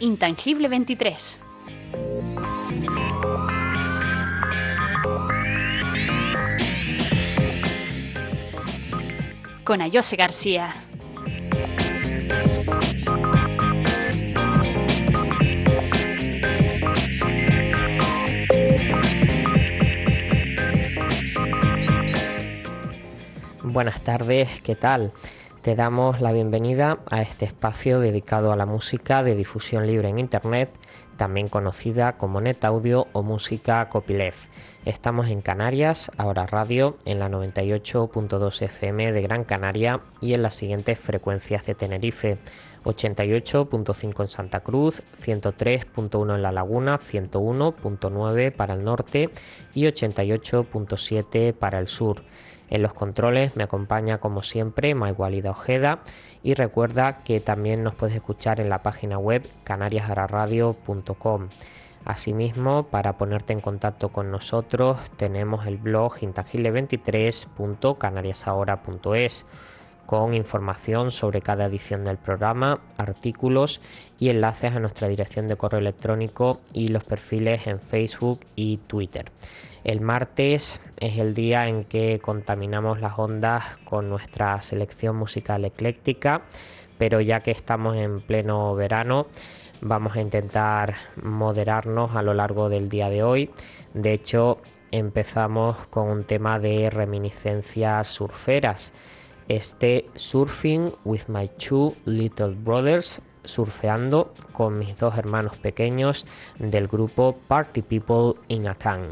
Intangible 23. Con Ayose García. Buenas tardes, ¿qué tal? Te damos la bienvenida a este espacio dedicado a la música de difusión libre en Internet, también conocida como NetAudio o música copyleft. Estamos en Canarias, ahora radio, en la 98.2 FM de Gran Canaria y en las siguientes frecuencias de Tenerife: 88.5 en Santa Cruz, 103.1 en La Laguna, 101.9 para el norte y 88.7 para el sur. En los controles me acompaña como siempre Maigualida Ojeda, y recuerda que también nos puedes escuchar en la página web canariasahoraradio.com. Asimismo, para ponerte en contacto con nosotros tenemos el blog intangible23.canariasahora.es con información sobre cada edición del programa, artículos y enlaces a nuestra dirección de correo electrónico y los perfiles en Facebook y Twitter. El martes es el día en que contaminamos las ondas con nuestra selección musical ecléctica, pero ya que estamos en pleno verano, vamos a intentar moderarnos a lo largo del día de hoy. De hecho, empezamos con un tema de reminiscencias surferas. Surfing with my two little brothers, surfeando con mis dos hermanos pequeños, del grupo Party People in a Can.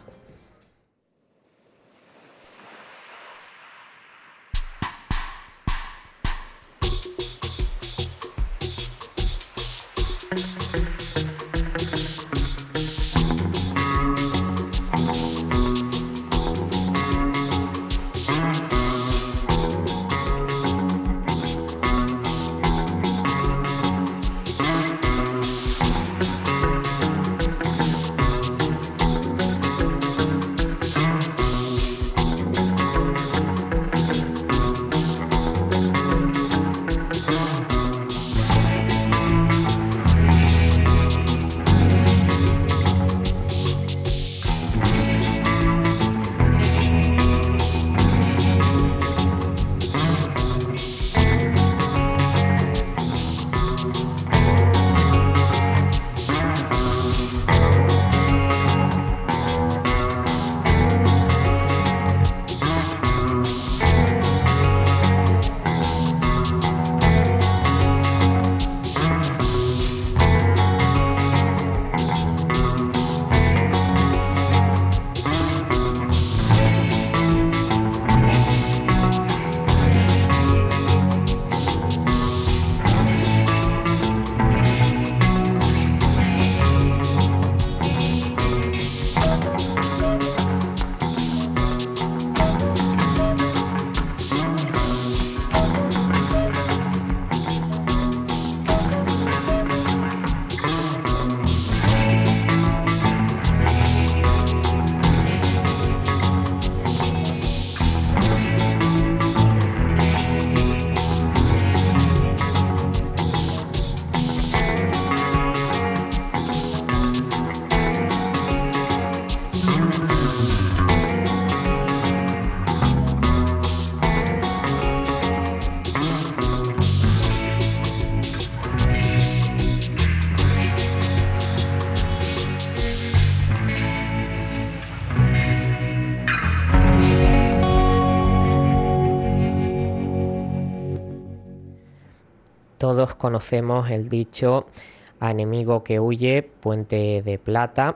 Todos conocemos el dicho "a enemigo que huye, puente de plata",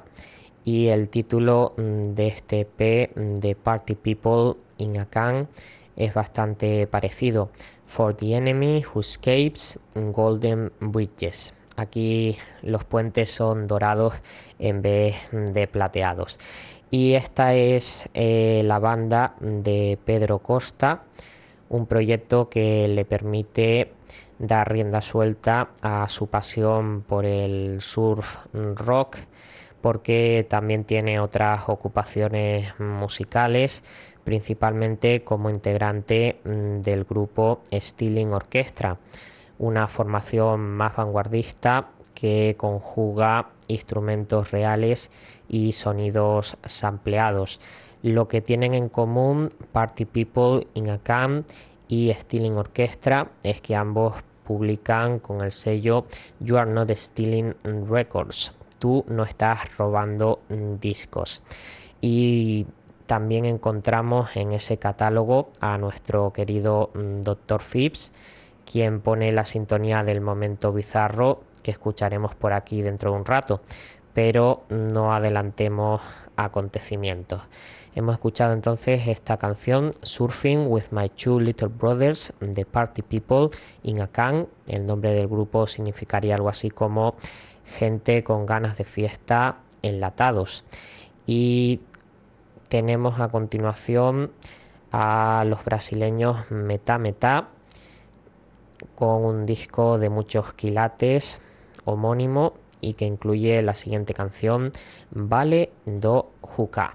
y el título de este EP de Party People in a Can es bastante parecido: For the enemy who escapes, golden bridges. Aquí los puentes son dorados en vez de plateados. Y esta es la banda de Pedro Costa, un proyecto que le permite dar rienda suelta a su pasión por el surf rock, porque también tiene otras ocupaciones musicales, principalmente como integrante del grupo Stealing Orchestra, una formación más vanguardista que conjuga instrumentos reales y sonidos sampleados. Lo que tienen en común Party People in a Can y Stealing Orchestra es que ambos publican con el sello You Are Not Stealing Records. Tú no estás robando discos. Y también encontramos en ese catálogo a nuestro querido Dr. Phipps, quien pone la sintonía del momento bizarro que escucharemos por aquí dentro de un rato, pero no adelantemos acontecimientos. Hemos escuchado entonces esta canción Surfing with My Two Little Brothers de Party People in a Can. El nombre del grupo significaría algo así como gente con ganas de fiesta enlatados. Y tenemos a continuación a los brasileños Metá Metá con un disco de muchos quilates homónimo y que incluye la siguiente canción Vale do Juca.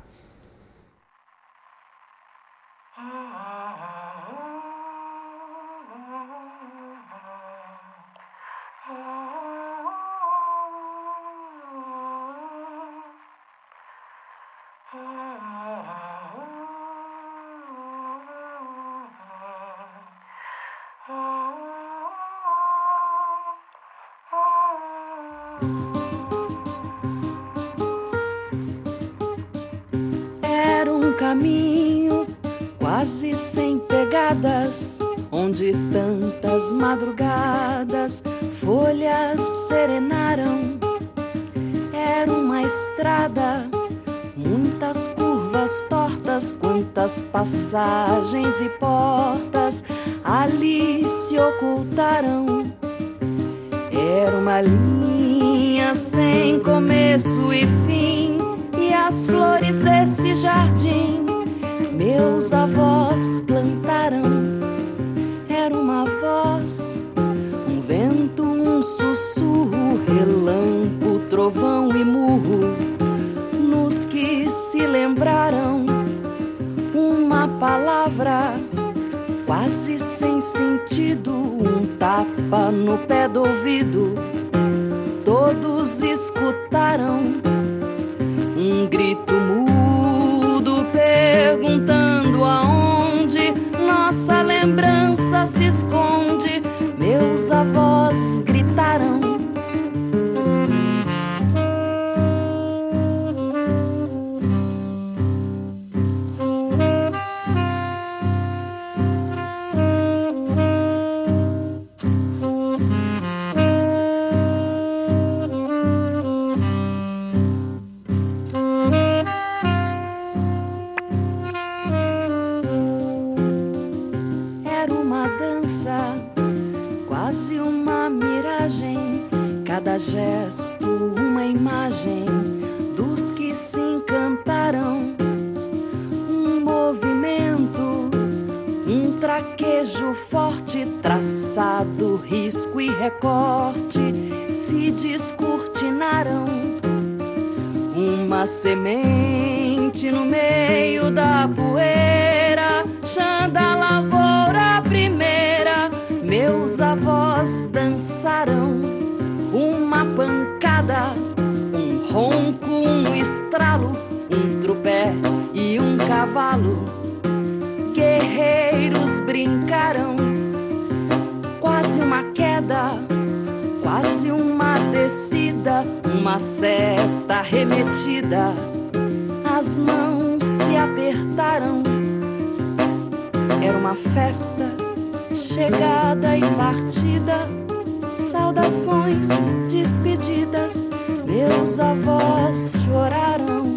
Era um caminho quase sem pegadas, onde tantas madrugadas folhas serenaram. Era uma estrada, muitas curvas tortas, quantas passagens e portas ali se ocultaram. Era uma linha sem começo e fim, e as flores desse jardim meus avós plantaram. Era uma voz, um vento, um sussurro, relâmpago, trovão e murro, nos que se lembraram. Uma palavra quase sem sentido, um tapa no pé do ouvido. Todos escutaram um grito mudo perguntando aonde nossa lembrança se esconde. Meus avós gritaram. Cada gesto, uma imagem dos que se encantaram. Um movimento, um traquejo forte, traçado, risco e recorte se descortinaram. Uma semente no meio da poeira, chã da lavoura primeira, meus avós dançaram. Uma pancada, um ronco, um estralo, um tropé e um cavalo. Guerreiros brincaram. Quase uma queda, quase uma descida, uma seta remetida. As mãos se apertaram. Era uma festa, chegada e partida. Saudações, despedidas, meus avós choraram.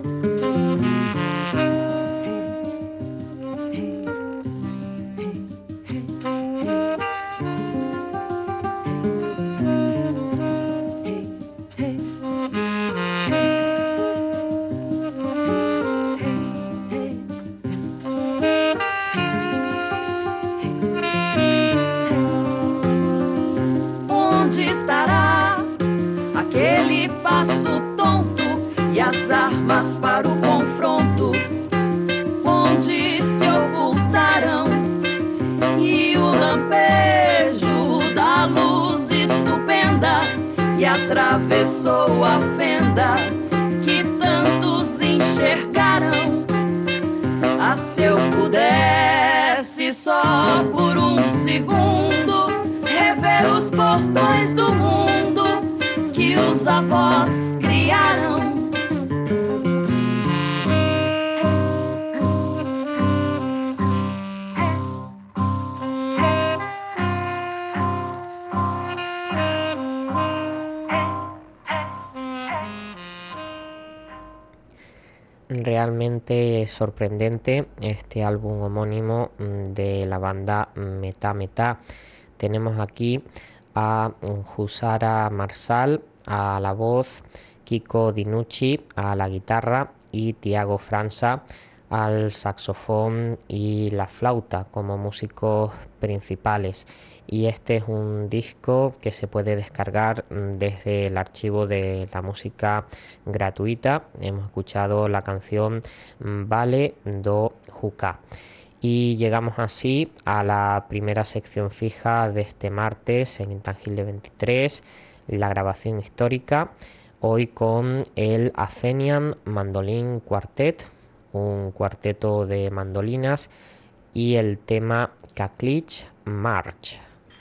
Para o confronto, onde se ocultaram, e o lampejo da luz estupenda, e atravessou a fenda que tantos enxergaram. Ah, se eu pudesse só por um segundo rever os portões do mundo que os avós criaram. Realmente sorprendente este álbum homónimo de la banda Metà Metà. Tenemos aquí a Jussara Marçal a la voz, Kiko Dinucci a la guitarra y Tiago França al saxofón y la flauta como músicos principales. Y este es un disco que se puede descargar desde el archivo de la música gratuita. Hemos escuchado la canción Vale do Jucá. Y llegamos así a la primera sección fija de este martes en Intangible 23, la grabación histórica, hoy con el Athenian Mandolin Quartet, un cuarteto de mandolinas, y el tema Kaklich March.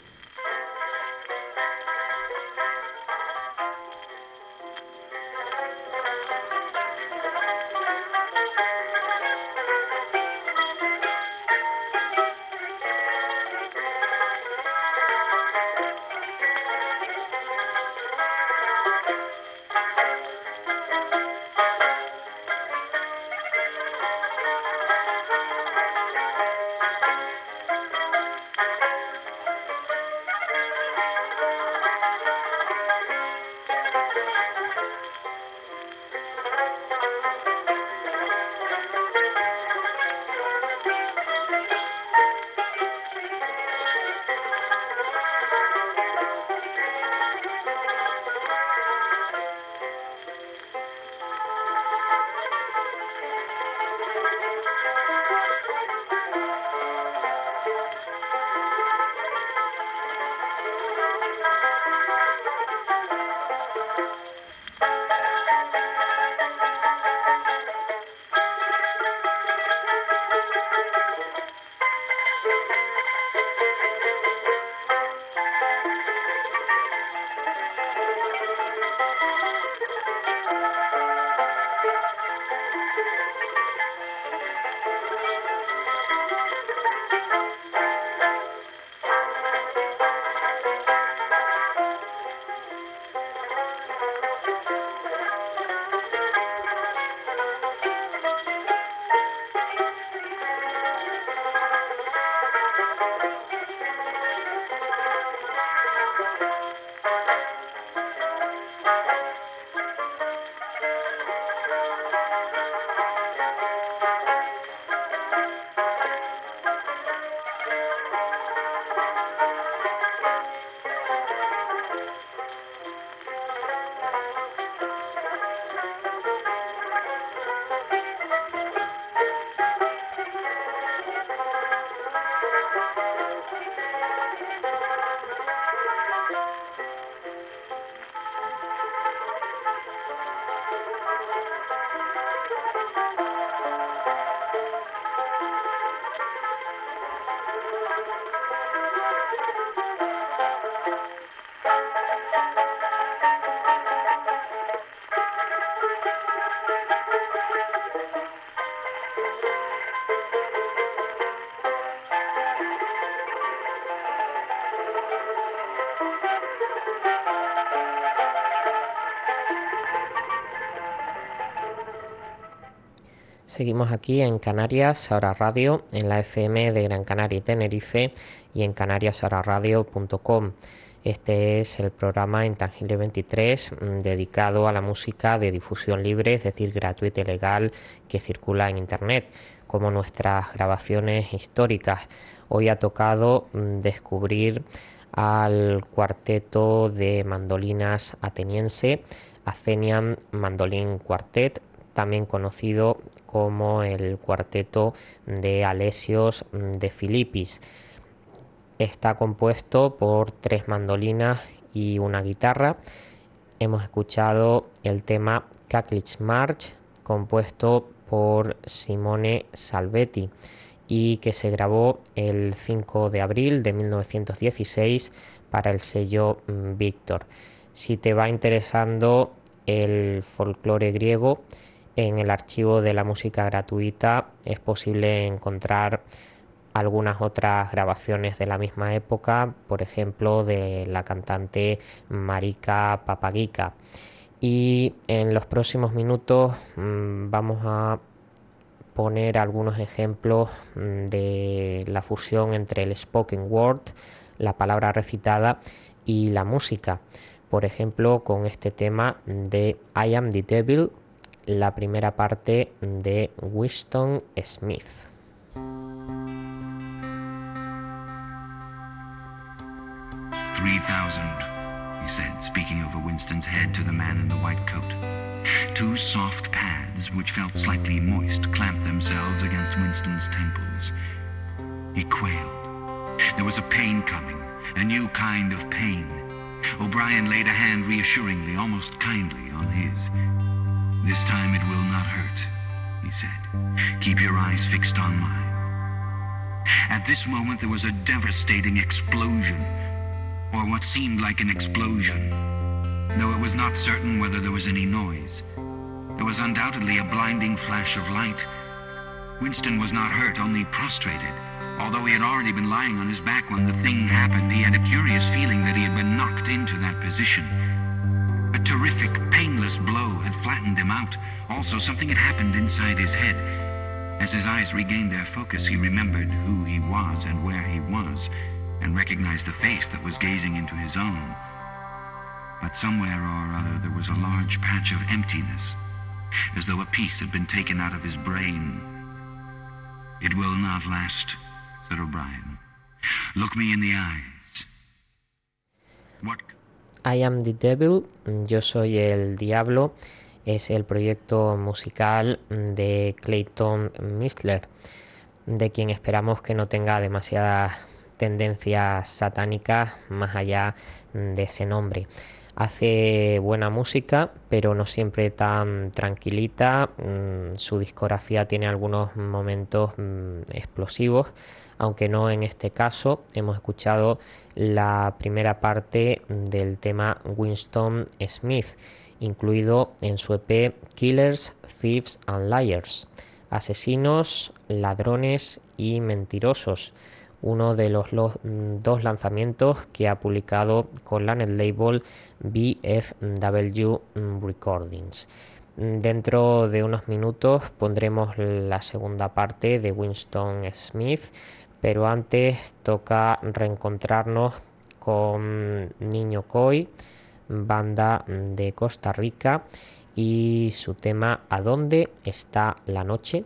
Seguimos aquí en Canarias Ahora Radio, en la FM de Gran Canaria y Tenerife y en canariasahoraradio.com. Este es el programa Intangible 23 dedicado a la música de difusión libre, es decir, gratuita y legal, que circula en Internet, como nuestras grabaciones históricas. Hoy ha tocado descubrir al cuarteto de mandolinas ateniense, Athenian Mandolin Quartet, también conocido como el cuarteto de Alesios de Filippis. Está compuesto por 3 mandolinas y una guitarra hemos escuchado el tema Cacklish March, compuesto por Simone Salvetti y que se grabó el 5 de abril de 1916 para el sello Victor. Si te va interesando el folclore griego, en el archivo de la música gratuita es posible encontrar algunas otras grabaciones de la misma época, por ejemplo de la cantante Marika Papagika. Y en los próximos minutos vamos a poner algunos ejemplos de la fusión entre el spoken word, la palabra recitada, y la música. Por ejemplo, con este tema de I Am the Devil, la primera parte de Winston Smith. 3,000, he said, speaking over Winston's head to the man in the white coat. Two soft pads, which felt slightly moist, clamped themselves against Winston's temples. He quailed. There was a pain coming, a new kind of pain. O'Brien laid a hand reassuringly, almost kindly, on his. "This time it will not hurt," he said. "Keep your eyes fixed on mine." At this moment there was a devastating explosion, or what seemed like an explosion, though it was not certain whether there was any noise. There was undoubtedly a blinding flash of light. Winston was not hurt, only prostrated. Although he had already been lying on his back when the thing happened, he had a curious feeling that he had been knocked into that position. A terrific, painless blow had flattened him out. Also, something had happened inside his head. As his eyes regained their focus, he remembered who he was and where he was, and recognized the face that was gazing into his own. But somewhere or other there was a large patch of emptiness, as though a piece had been taken out of his brain. "It will not last," said O'Brien. "Look me in the eyes." What... I Am the Devil, Yo soy el diablo, es el proyecto musical de Clayton Mistler, de quien esperamos que no tenga demasiadas tendencias satánicas más allá de ese nombre. Hace buena música, pero no siempre tan tranquilita. Su discografía tiene algunos momentos explosivos, aunque no en este caso. Hemos escuchado la primera parte del tema Winston Smith, incluido en su EP Killers, Thieves and Liars, Asesinos, Ladrones y Mentirosos, uno de los dos lanzamientos que ha publicado con la netlabel BFW Recordings. Dentro de unos minutos pondremos la segunda parte de Winston Smith, pero antes toca reencontrarnos con Niño Coy, banda de Costa Rica, y su tema ¿A dónde está la noche?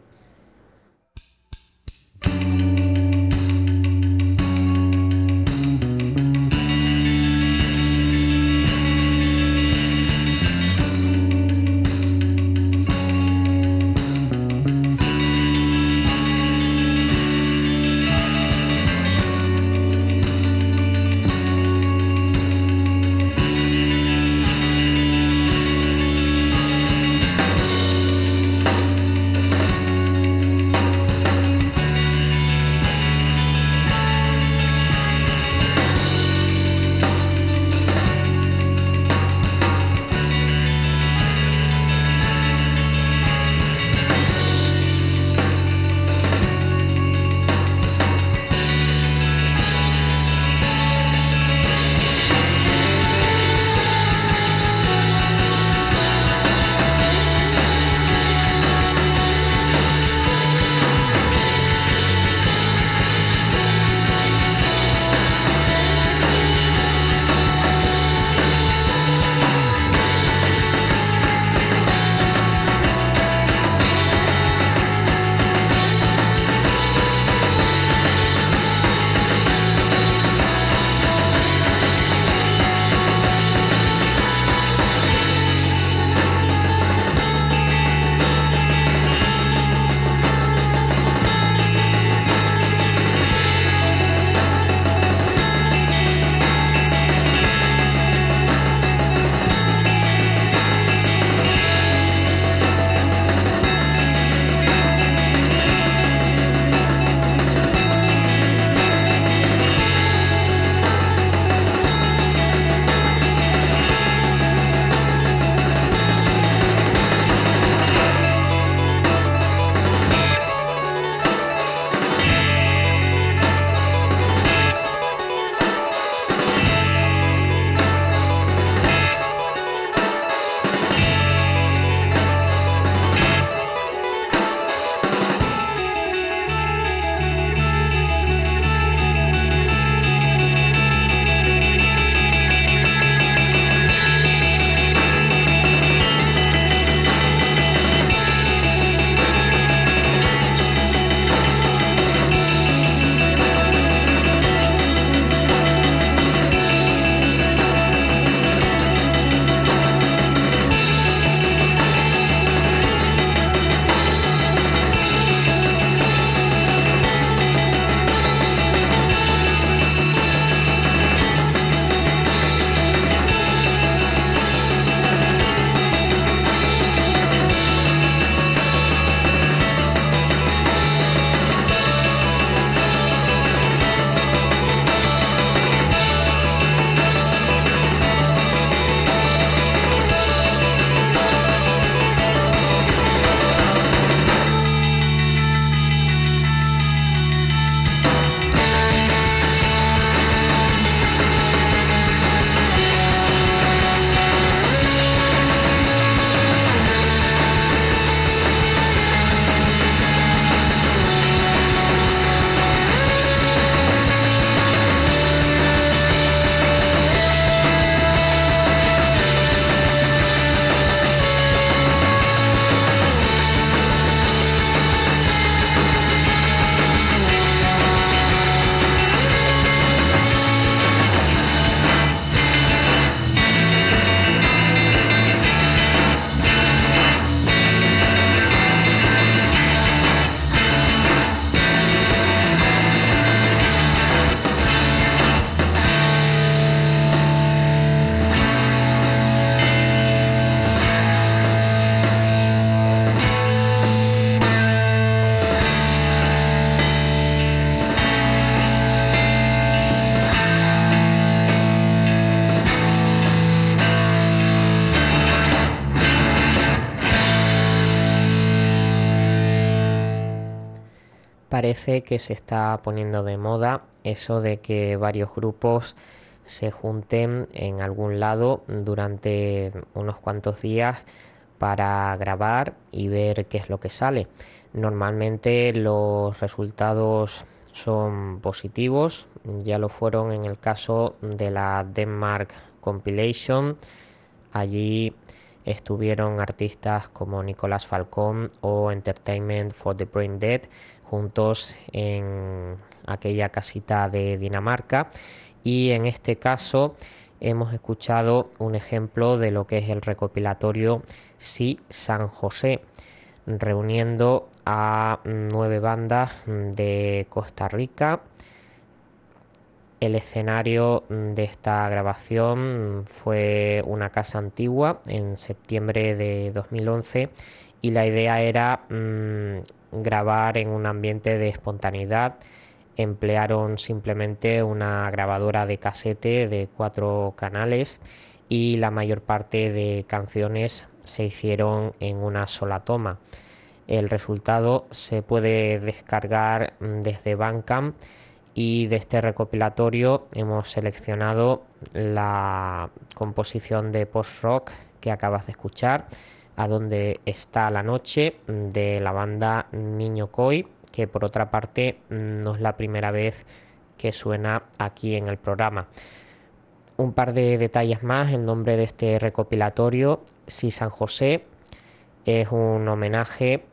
Parece que se está poniendo de moda eso de que varios grupos se junten en algún lado durante unos cuantos días para grabar y ver qué es lo que sale. Normalmente los resultados son positivos, ya lo fueron en el caso de la Denmark Compilation. Allí estuvieron artistas como Nicolas Falcón o Entertainment for the Brain Dead juntos en aquella casita de Dinamarca, y en este caso hemos escuchado un ejemplo de lo que es el recopilatorio Sí San José, reuniendo a 9 bandas de Costa Rica. El escenario de esta grabación fue una casa antigua en septiembre de 2011, y la idea era grabar en un ambiente de espontaneidad. Emplearon simplemente una grabadora de casete de 4 canales y la mayor parte de canciones se hicieron en una sola toma. El resultado se puede descargar desde Bandcamp, y de este recopilatorio hemos seleccionado la composición de post-rock que acabas de escuchar, A dónde está la noche, de la banda Niño Coy, que por otra parte no es la primera vez que suena aquí en el programa. Un par de detalles más: el nombre de este recopilatorio, Sí San José, es un homenaje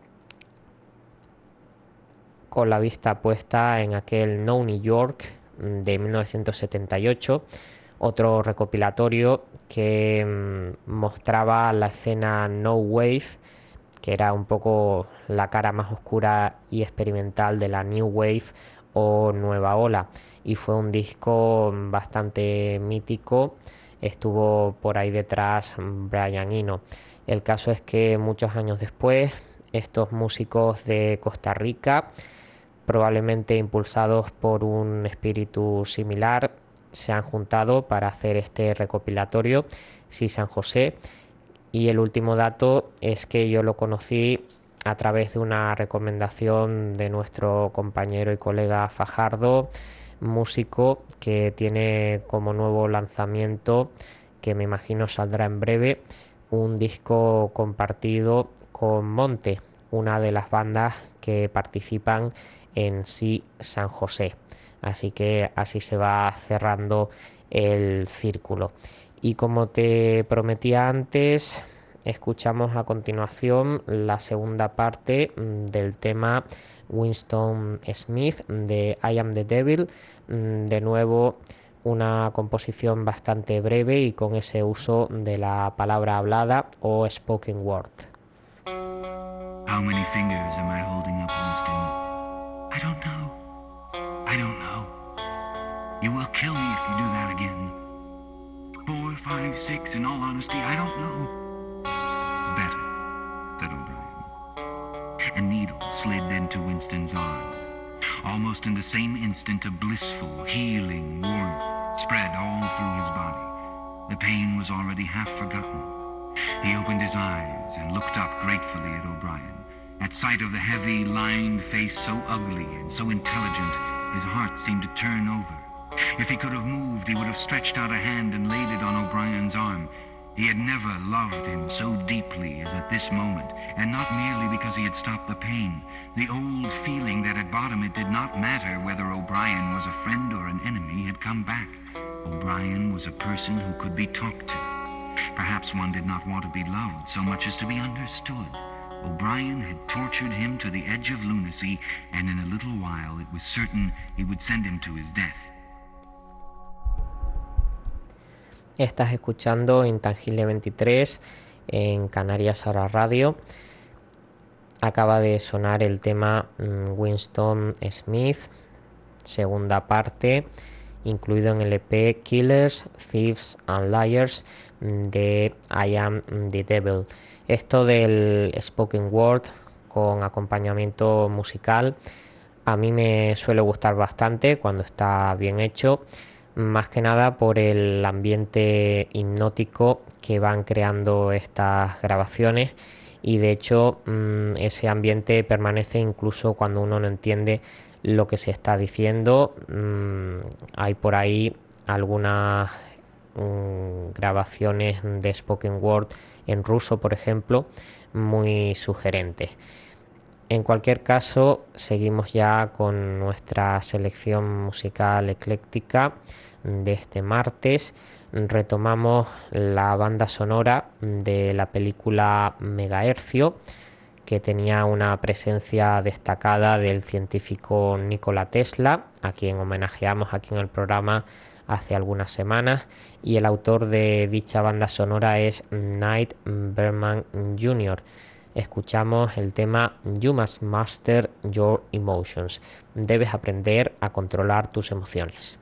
con la vista puesta en aquel No New York de 1978, otro recopilatorio que mostraba la escena No Wave, que era un poco la cara más oscura y experimental de la New Wave o Nueva Ola, y fue un disco bastante mítico. Estuvo por ahí detrás Brian Eno. El caso es que muchos años después, estos músicos de Costa Rica, probablemente impulsados por un espíritu similar, se han juntado para hacer este recopilatorio Sí San José. Y el último dato es que yo lo conocí a través de una recomendación de nuestro compañero y colega Fajardo, músico que tiene como nuevo lanzamiento, que me imagino saldrá en breve, un disco compartido con Monte, una de las bandas que participan en Sí San José. Así que así se va cerrando el círculo. Y como te prometía antes, escuchamos a continuación la segunda parte del tema Winston Smith de I Am the Devil. De nuevo, una composición bastante breve y con ese uso de la palabra hablada o spoken word. How many fingers am I holding up, Winston? I don't know. I don't know. You will kill me if you do that again. 4, 5, 6, in all honesty, I don't know. Better, said O'Brien. A needle slid into Winston's arm. Almost in the same instant, a blissful, healing warmth spread all through his body. The pain was already half forgotten. He opened his eyes and looked up gratefully at O'Brien. At sight of the heavy, lined face so ugly and so intelligent, his heart seemed to turn over. If he could have moved, he would have stretched out a hand and laid it on O'Brien's arm. He had never loved him so deeply as at this moment, and not merely because he had stopped the pain. The old feeling that at bottom it did not matter whether O'Brien was a friend or an enemy had come back. O'Brien was a person who could be talked to. Perhaps one did not want to be loved so much as to be understood. O'Brien had tortured him to the edge of lunacy, and in a little while it was certain he would send him to his death. Estás escuchando Intangible 23 en Canarias Ahora Radio. Acaba de sonar el tema Winston Smith, segunda parte, incluido en el EP Killers, Thieves and Liars de I Am the Devil. Esto del spoken word con acompañamiento musical a mí me suele gustar bastante cuando está bien hecho, más que nada por el ambiente hipnótico que van creando estas grabaciones y de hecho ese ambiente permanece incluso cuando uno no entiende lo que se está diciendo. Hay por ahí algunas grabaciones de spoken word en ruso, por ejemplo, muy sugerentes. En cualquier caso, seguimos ya con nuestra selección musical ecléctica de este martes. Retomamos la banda sonora de la película Megahercio, que tenía una presencia destacada del científico Nikola Tesla, a quien homenajeamos aquí en el programa hace algunas semanas, y el autor de dicha banda sonora es Knight Berman Jr. Escuchamos el tema You Must Master Your Emotions. Debes aprender a controlar tus emociones.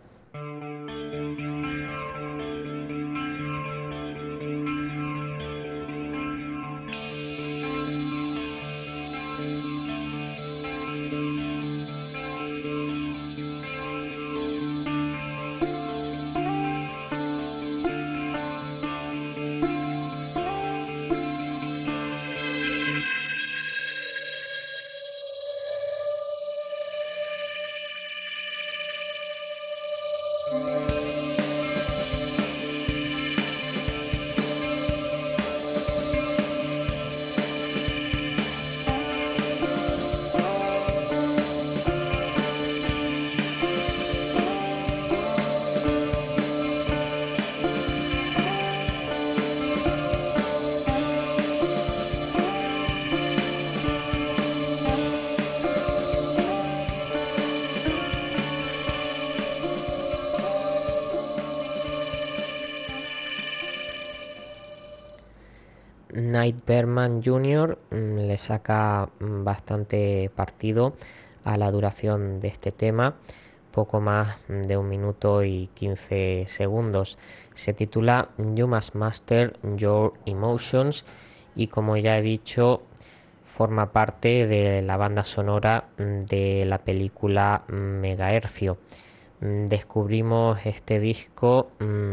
Knight Berman Jr. Le saca bastante partido a la duración de este tema, poco más de 1 minuto y 15 segundos. Se titula You Must Master Your Emotions y, como ya he dicho, forma parte de la banda sonora de la película Megahercio. Descubrimos este disco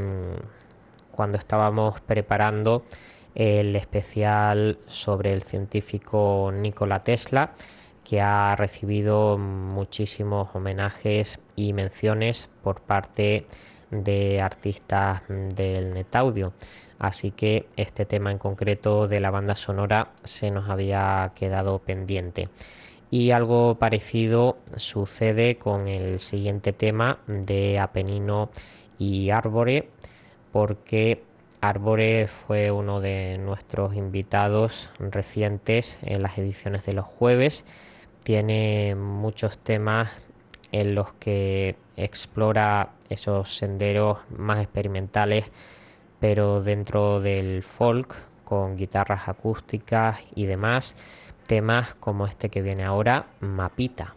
cuando estábamos preparando el especial sobre el científico Nikola Tesla, que ha recibido muchísimos homenajes y menciones por parte de artistas del NetAudio. Así que este tema en concreto de la banda sonora se nos había quedado pendiente. Y algo parecido sucede con el siguiente tema de Apenino y Árbore, porque Árbore fue uno de nuestros invitados recientes en las ediciones de los jueves. Tiene muchos temas en los que explora esos senderos más experimentales, pero dentro del folk, con guitarras acústicas y demás. Temas como este que viene ahora, Mapita.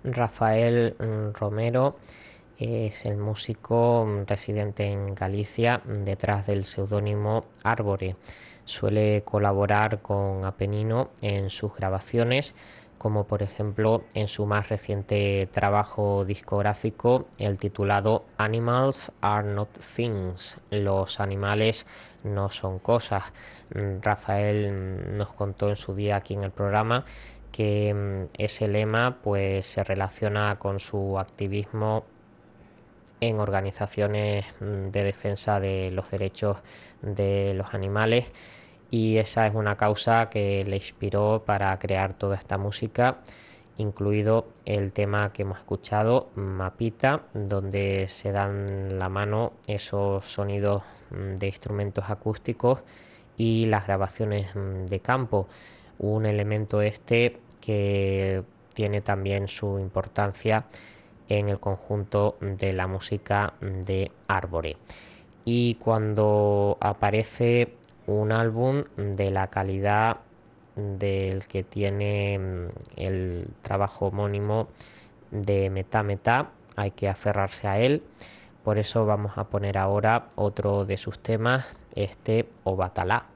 Rafael Romero es el músico residente en Galicia detrás del seudónimo Árbore. Suele colaborar con Apenino en sus grabaciones, como por ejemplo en su más reciente trabajo discográfico, el titulado Animals Are Not Things, los animales no son cosas. Rafael nos contó en su día aquí en el programa que ese lema pues se relaciona con su activismo en organizaciones de defensa de los derechos de los animales, y esa es una causa que le inspiró para crear toda esta música, incluido el tema que hemos escuchado, Mapita, donde se dan la mano esos sonidos de instrumentos acústicos y las grabaciones de campo, un elemento este que tiene también su importancia en el conjunto de la música de Árbore. Y cuando aparece un álbum de la calidad del que tiene el trabajo homónimo de Metá Metá, hay que aferrarse a él. Por eso vamos a poner ahora otro de sus temas, este Obatalá.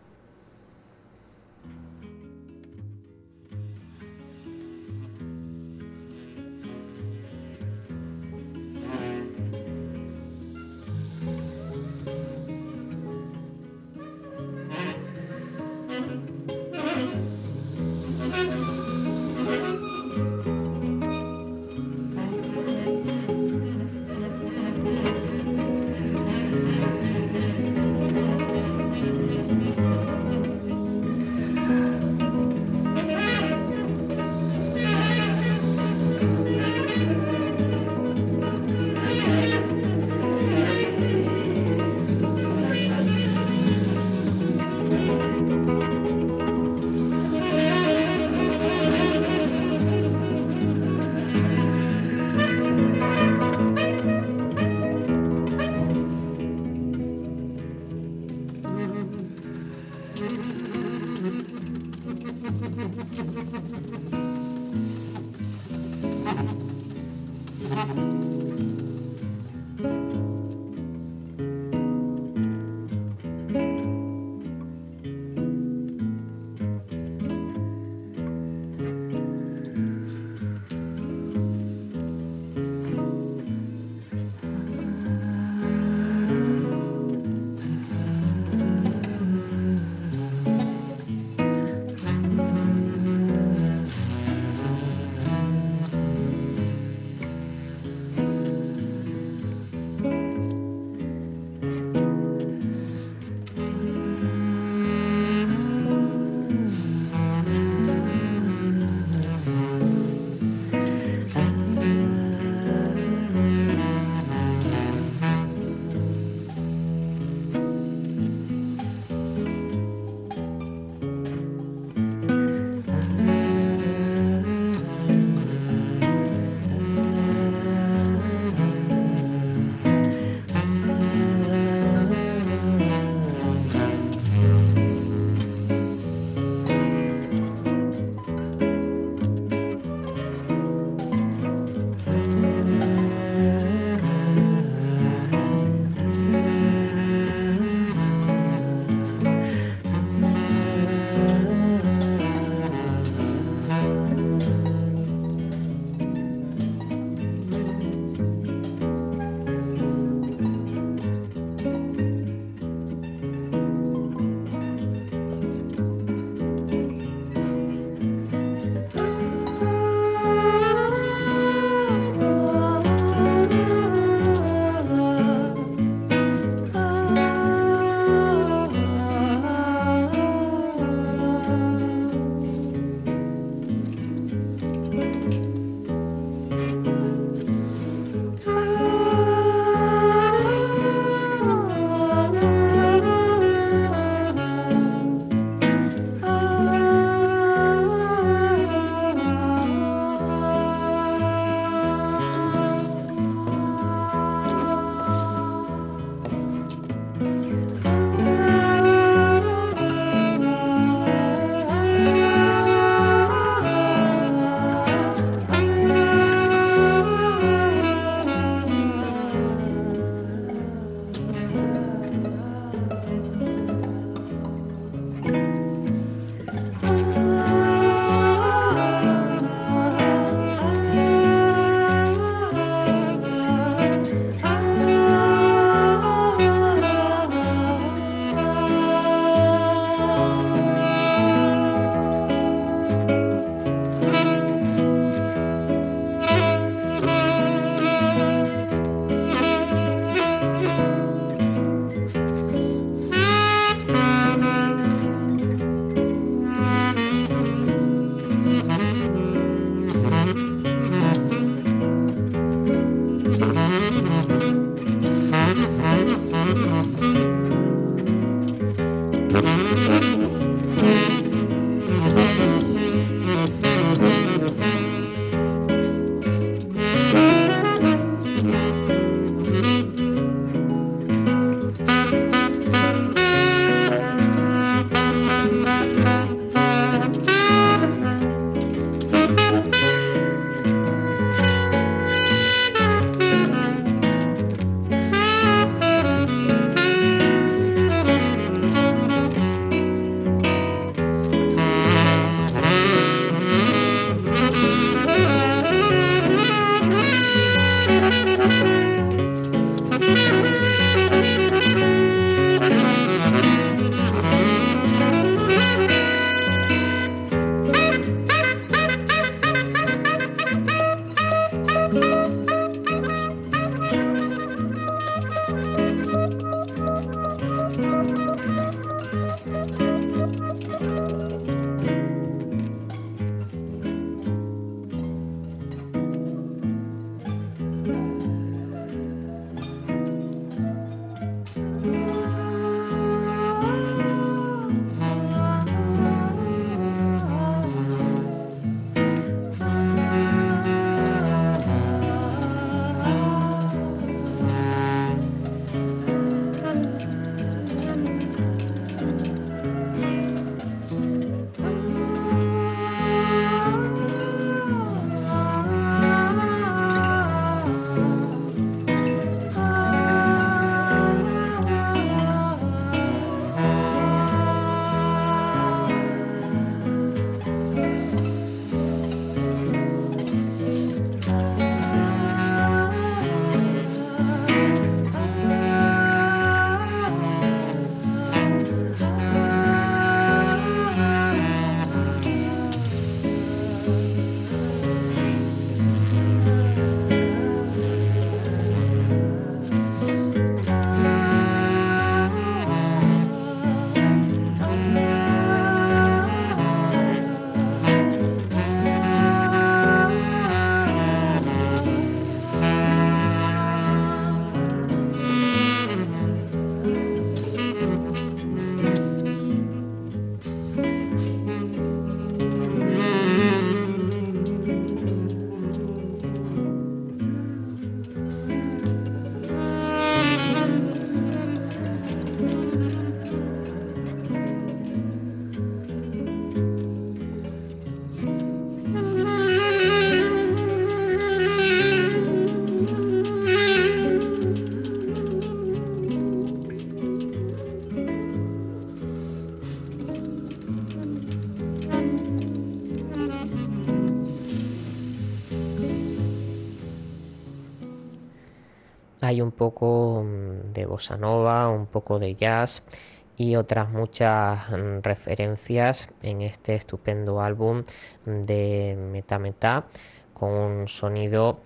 hay un poco de bossa nova, un poco de jazz y otras muchas referencias en este estupendo álbum de Meta Meta, con un sonido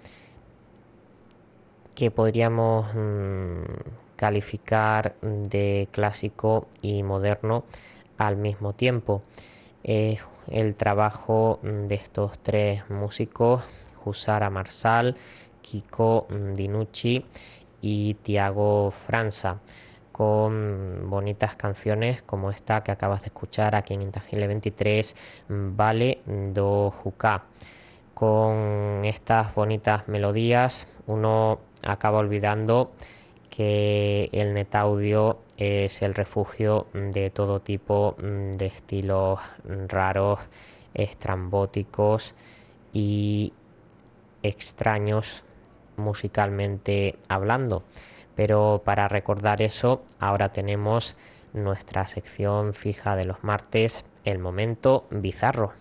que podríamos calificar de clásico y moderno al mismo tiempo. Es el trabajo de estos tres músicos, Jussara Marçal, Kiko Dinucci y Tiago França, con bonitas canciones como esta que acabas de escuchar aquí en Intangile 23, Vale do Jucá. Con estas bonitas melodías uno acaba olvidando que el netaudio es el refugio de todo tipo de estilos raros, estrambóticos y extraños musicalmente hablando. Pero para recordar eso, ahora tenemos nuestra sección fija de los martes, el momento bizarro.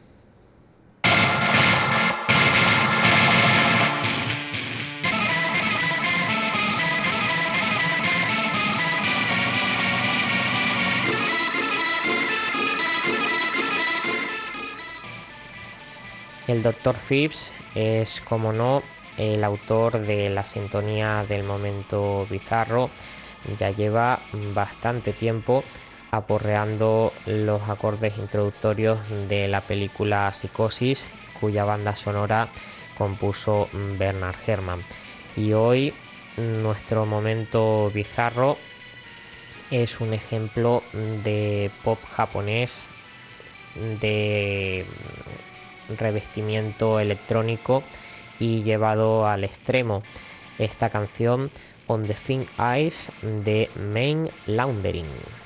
El Dr. Phipps es, como no, el autor de la sintonía del momento bizarro. Ya lleva bastante tiempo aporreando los acordes introductorios de la película Psicosis, cuya banda sonora compuso Bernard Herrmann. Y hoy nuestro momento bizarro es un ejemplo de pop japonés de revestimiento electrónico y llevado al extremo. Esta canción, On the Thin Ice, de Main Laundering.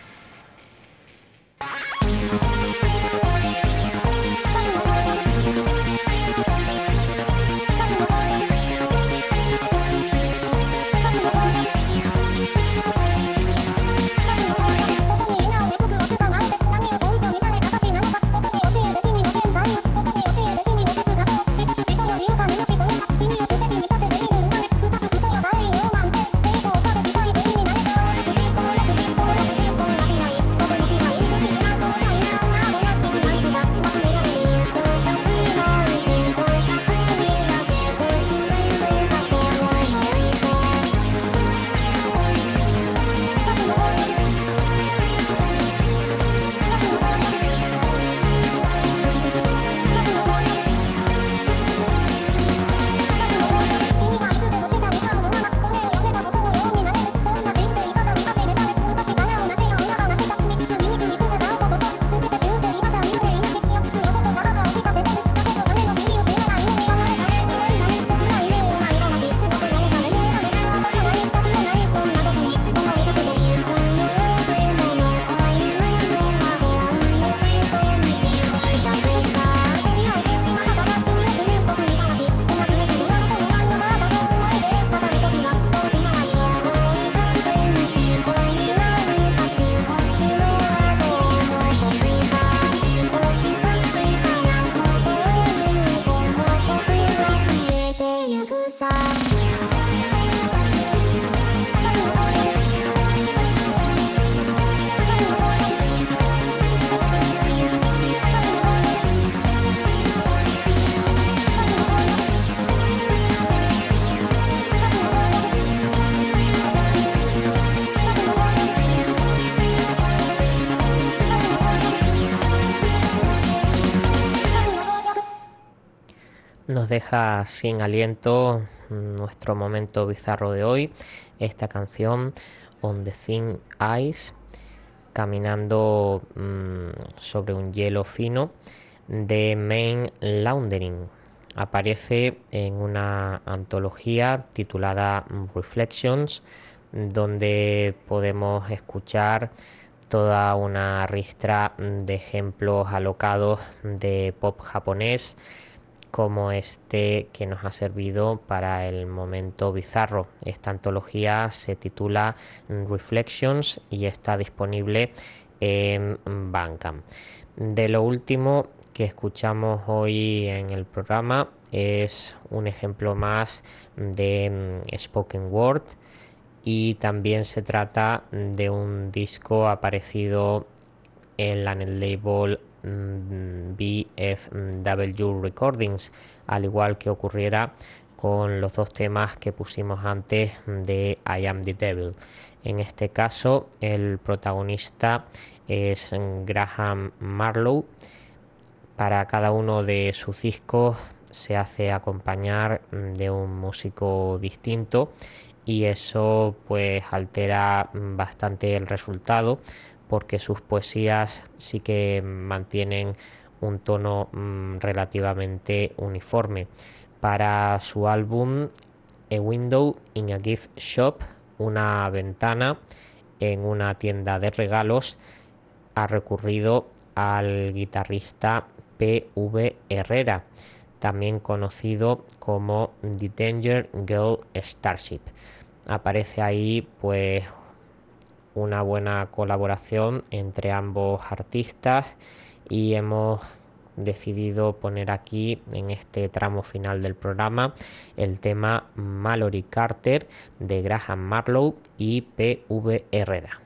Nos deja sin aliento nuestro momento bizarro de hoy, esta canción On the Thin Ice, caminando sobre un hielo fino, de Main Laundering. Aparece en una antología titulada Reflections, donde podemos escuchar toda una ristra de ejemplos alocados de pop japonés, como este que nos ha servido para el momento bizarro. Esta antología se titula Reflections y está disponible en Bandcamp. De lo último que escuchamos hoy en el programa es un ejemplo más de spoken word, y también se trata de un disco aparecido en el label BFW Recordings, al igual que ocurriera con los dos temas que pusimos antes de I Am the Devil. En este caso el protagonista es Graham Marlowe. Para cada uno de sus discos se hace acompañar de un músico distinto y eso pues altera bastante el resultado, porque sus poesías sí que mantienen un tono relativamente uniforme. Para su álbum A Window in a Gift Shop, una ventana en una tienda de regalos, ha recurrido al guitarrista P.V. Herrera, también conocido como The Danger Girl Starship. Aparece ahí pues una buena colaboración entre ambos artistas y hemos decidido poner aquí en este tramo final del programa el tema Mallory Carter de Graham Marlowe y P.V. Herrera.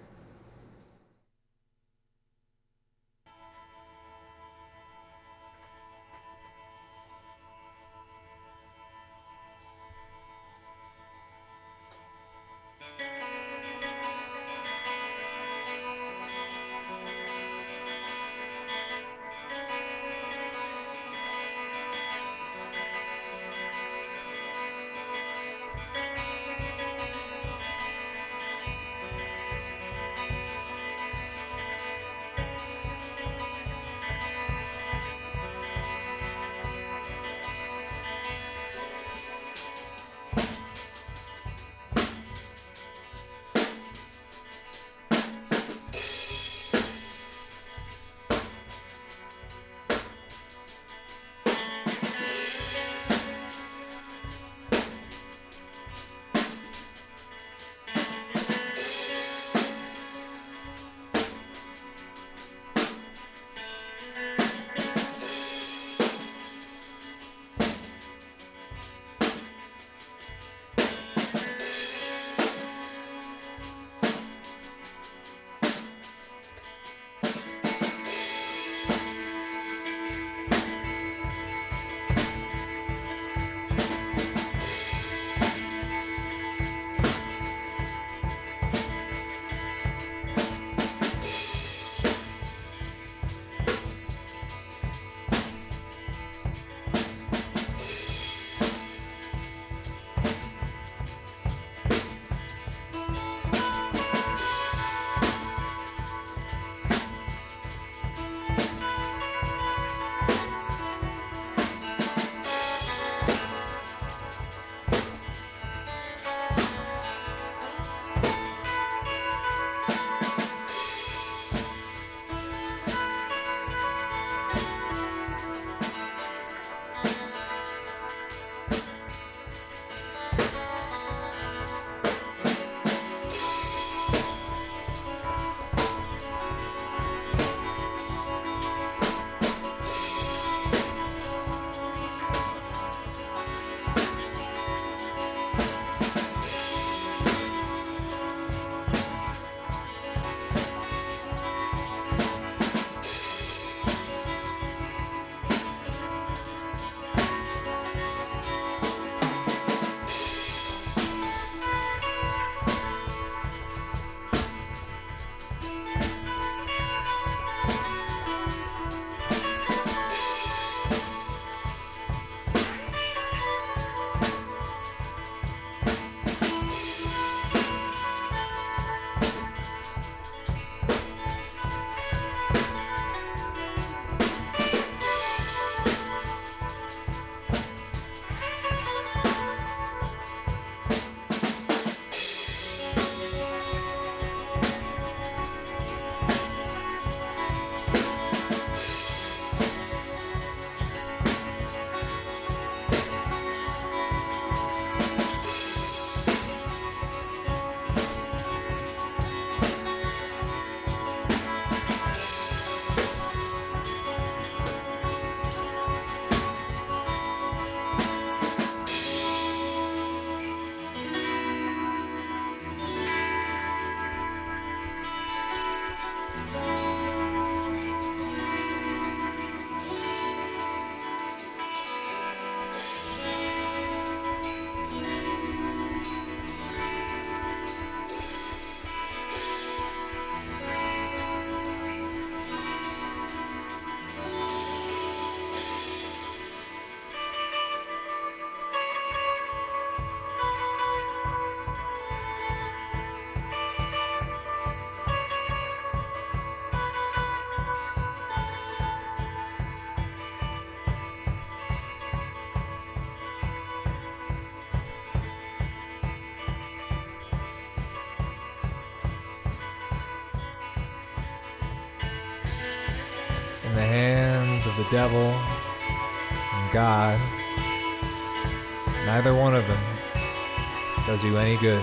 the hands of the devil and God. Neither one of them does you any good.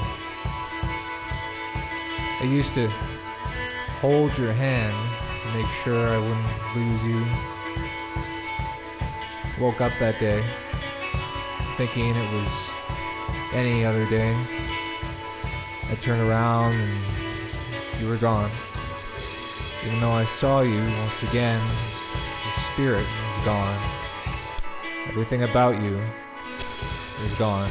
I used to hold your hand to make sure I wouldn't lose you. Woke up that day thinking it was any other day. I turned around and you were gone. Even though I saw you once again, your spirit is gone. Everything about you is gone.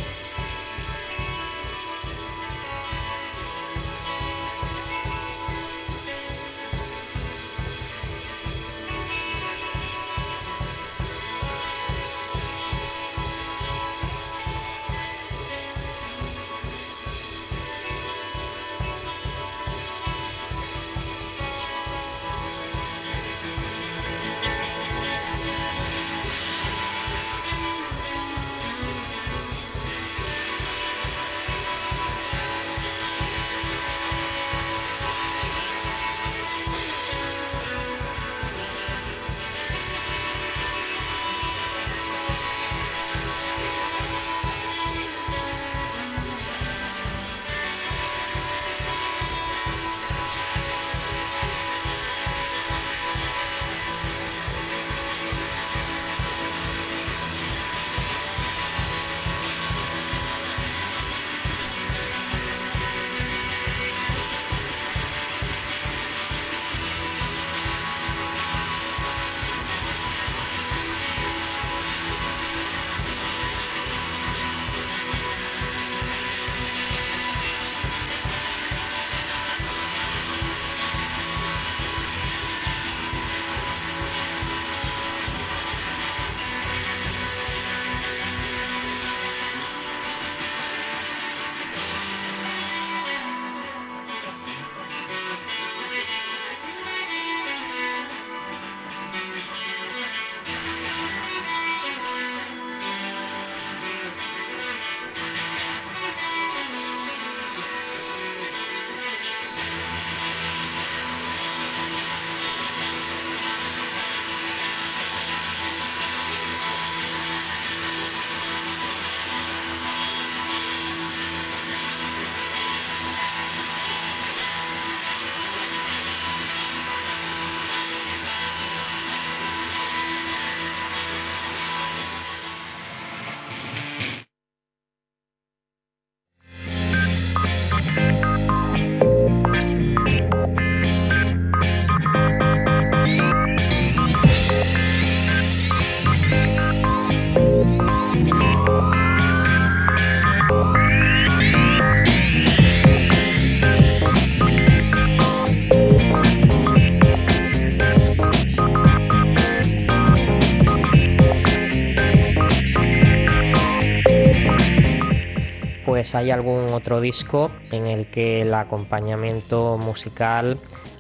Pues hay algún otro disco en el que el acompañamiento musical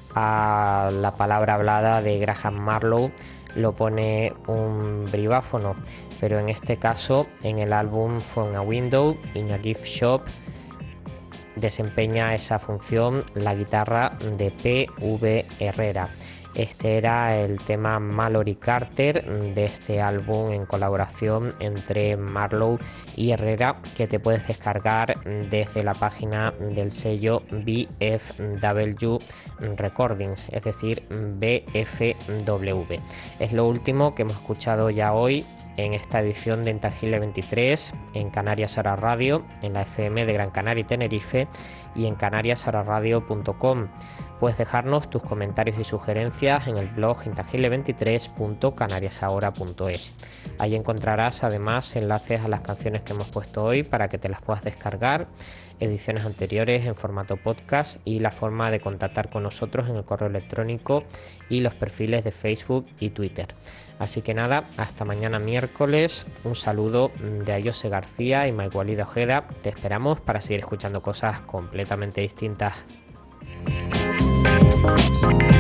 a la palabra hablada de Graham Marlowe lo pone un vibráfono, pero en este caso en el álbum From a Window in a Gift Shop desempeña esa función la guitarra de P.V. Herrera. Este era el tema Mallory Carter de este álbum en colaboración entre Marlowe y Herrera, que te puedes descargar desde la página del sello BFW Recordings, es decir, BFW. Es lo último que hemos escuchado ya hoy en esta edición de Intangible 23 en Canarias Ahora Radio, en la FM de Gran Canaria y Tenerife y en canariasahoraradio.com. Puedes dejarnos tus comentarios y sugerencias en el blog intangible23.canariasahora.es. Ahí encontrarás además enlaces a las canciones que hemos puesto hoy para que te las puedas descargar, ediciones anteriores en formato podcast y la forma de contactar con nosotros en el correo electrónico y los perfiles de Facebook y Twitter. Así que nada, hasta mañana miércoles. Un saludo de Ayose García y Maigualida Ojeda. Te esperamos para seguir escuchando cosas completamente distintas.